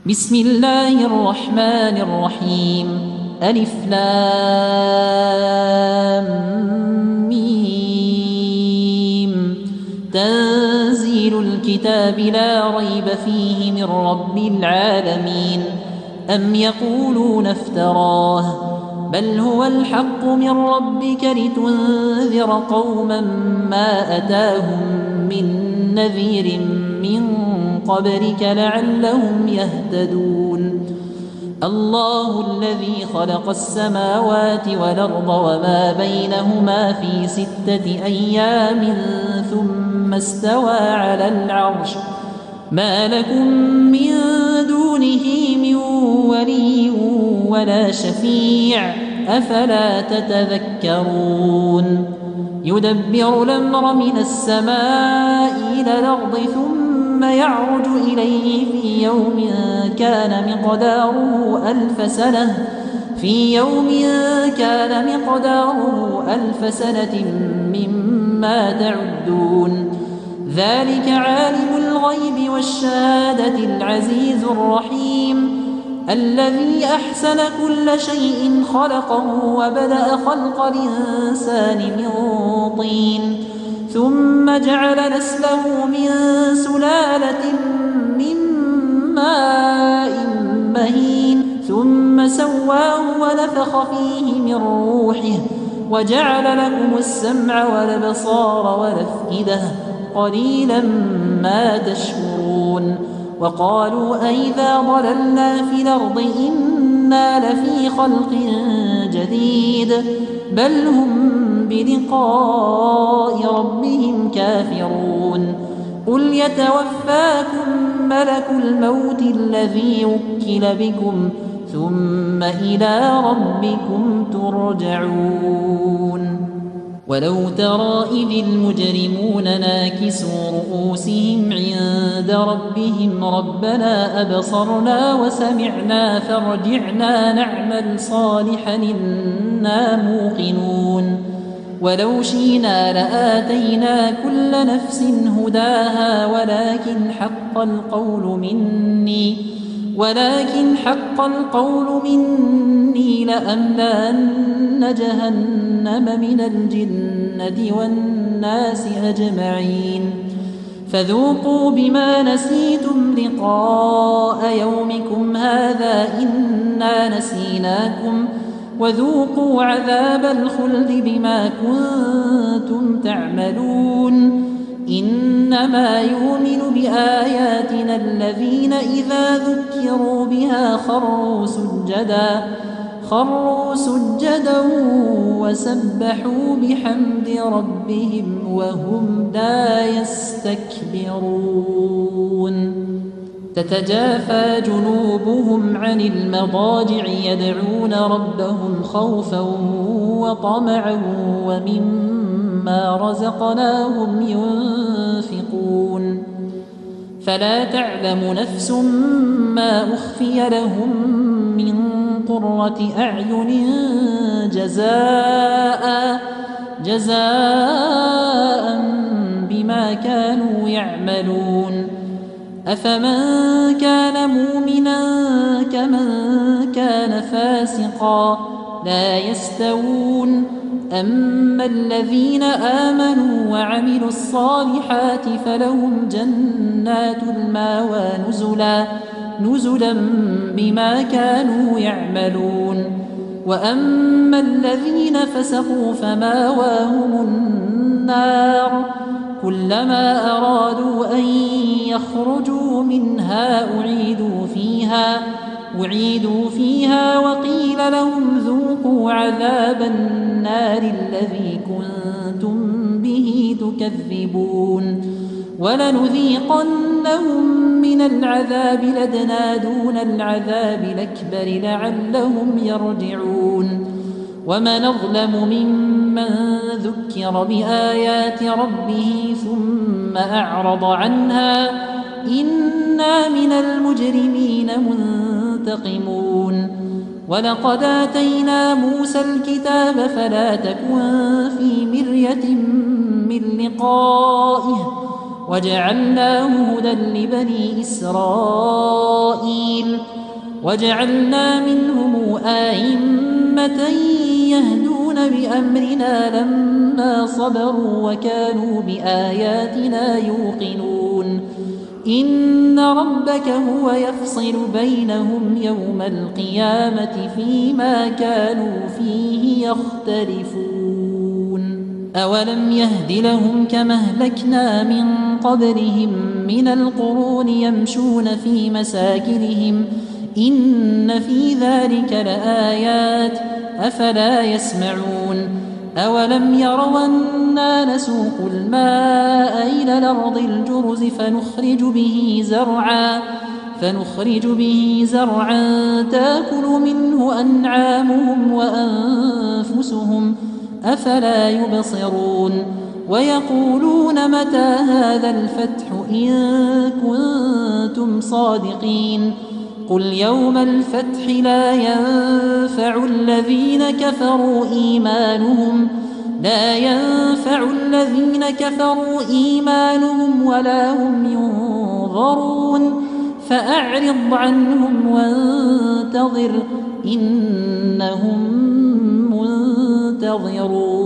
بسم الله الرحمن الرحيم. ألف لام ميم. تنزيل الكتاب لا ريب فيه من رب العالمين. أم يقولون افتراه بل هو الحق من ربك لتنذر قوما ما أتاهم من نذير من قبلك لعلهم يهتدون. الله الذي خلق السماوات والأرض وما بينهما في 6 أيام ثم استوى على العرش ما لكم من دونه من ولي ولا شفيع أفلا تتذكرون. يدبر الأمر من السماء إلى الأرض ثم يعرج إليه في يوم كان مقداره ألف سنة مما تعدون. ذلك عالم الغيب والشهادة العزيز الرحيم الذي أحسن كل شيء خلقه وبدأ خلق الإنسان من طين ثم جعل نسله من سلالة من ماء مهين ثم سواه ونفخ فيه من روحه وجعل لكم السمع والأبصار والأفئدة قليلا ما تشكرون. وقالوا أئذا ضللنا في الأرض إنا لفي خلق جديد بل هم بلقاء ربهم كافرون. قل يتوفاكم ملك الموت الذي وكل بكم ثم إلى ربكم ترجعون. ولو ترى إذ المجرمون ناكسوا رؤوسهم عند ربهم ربنا أبصرنا وسمعنا فارجعنا نعمل صالحا إنا موقنون. ولو شئنا لآتينا كل نفس هداها ولكن حق القول مني لأملأن جهنم من الجنة والناس أجمعين. فذوقوا بما نسيتم لقاء يومكم هذا إنا نسيناكم وذوقوا عذاب الخلد بما كنتم تعملون. إنما يؤمن بآياتنا الذين إذا ذكروا بها خروا سجدا وسبحوا بحمد ربهم وهم لا يستكبرون. تتجافى جنوبهم عن المضاجع يدعون ربهم خوفا وطمعا ومما رزقناهم ينفقون. فلا تعلم نفس ما أخفي لهم من قرة أعين جزاء بما كانوا يعملون. أفمن كان مؤمنا كمن كان فاسقا لا يستوون. أما الذين آمنوا وعملوا الصالحات فلهم جنات المأوى نزلا بما كانوا يعملون. وأما الذين فسقوا فمأواهم النار كلما أرادوا أن يخرجوا منها أعيدوا فيها وقيل لهم ذوقوا عذاب النار الذي كنتم به تكذبون. ولنذيقنهم من العذاب الأدنى دون العذاب الأكبر لعلهم يرجعون. ومن أظلم ممن ذكر بآيات ربه ثم أعرض عنها إنا من المجرمين منتقمون. ولقد آتينا موسى الكتاب فلا تكن في مرية من لقائه وجعلناه هدى لبني إسرائيل وجعلنا منهم أئمة يهدون بأمرنا لما صبروا وكانوا بآياتنا يوقنون إن ربك هو يفصل بينهم يوم القيامة فيما كانوا فيه يختلفون أولم يهد لهم كما أهلكنا من قبلهم من القرون يمشون في مساكنهم إن في ذلك لآيات أفلا يسمعون أولم يروا أنا نسوق الماء إلى الأرض الجرز فنخرج به زرعا تأكل منه أنعامهم وأنفسهم أفلا يبصرون ويقولون متى هذا الفتح إن كنتم صادقين قل يوم الفتح لا ينفع الذين كفروا إيمانهم ولا هم ينظرون فأعرض عنهم وانتظر إنهم منتظرون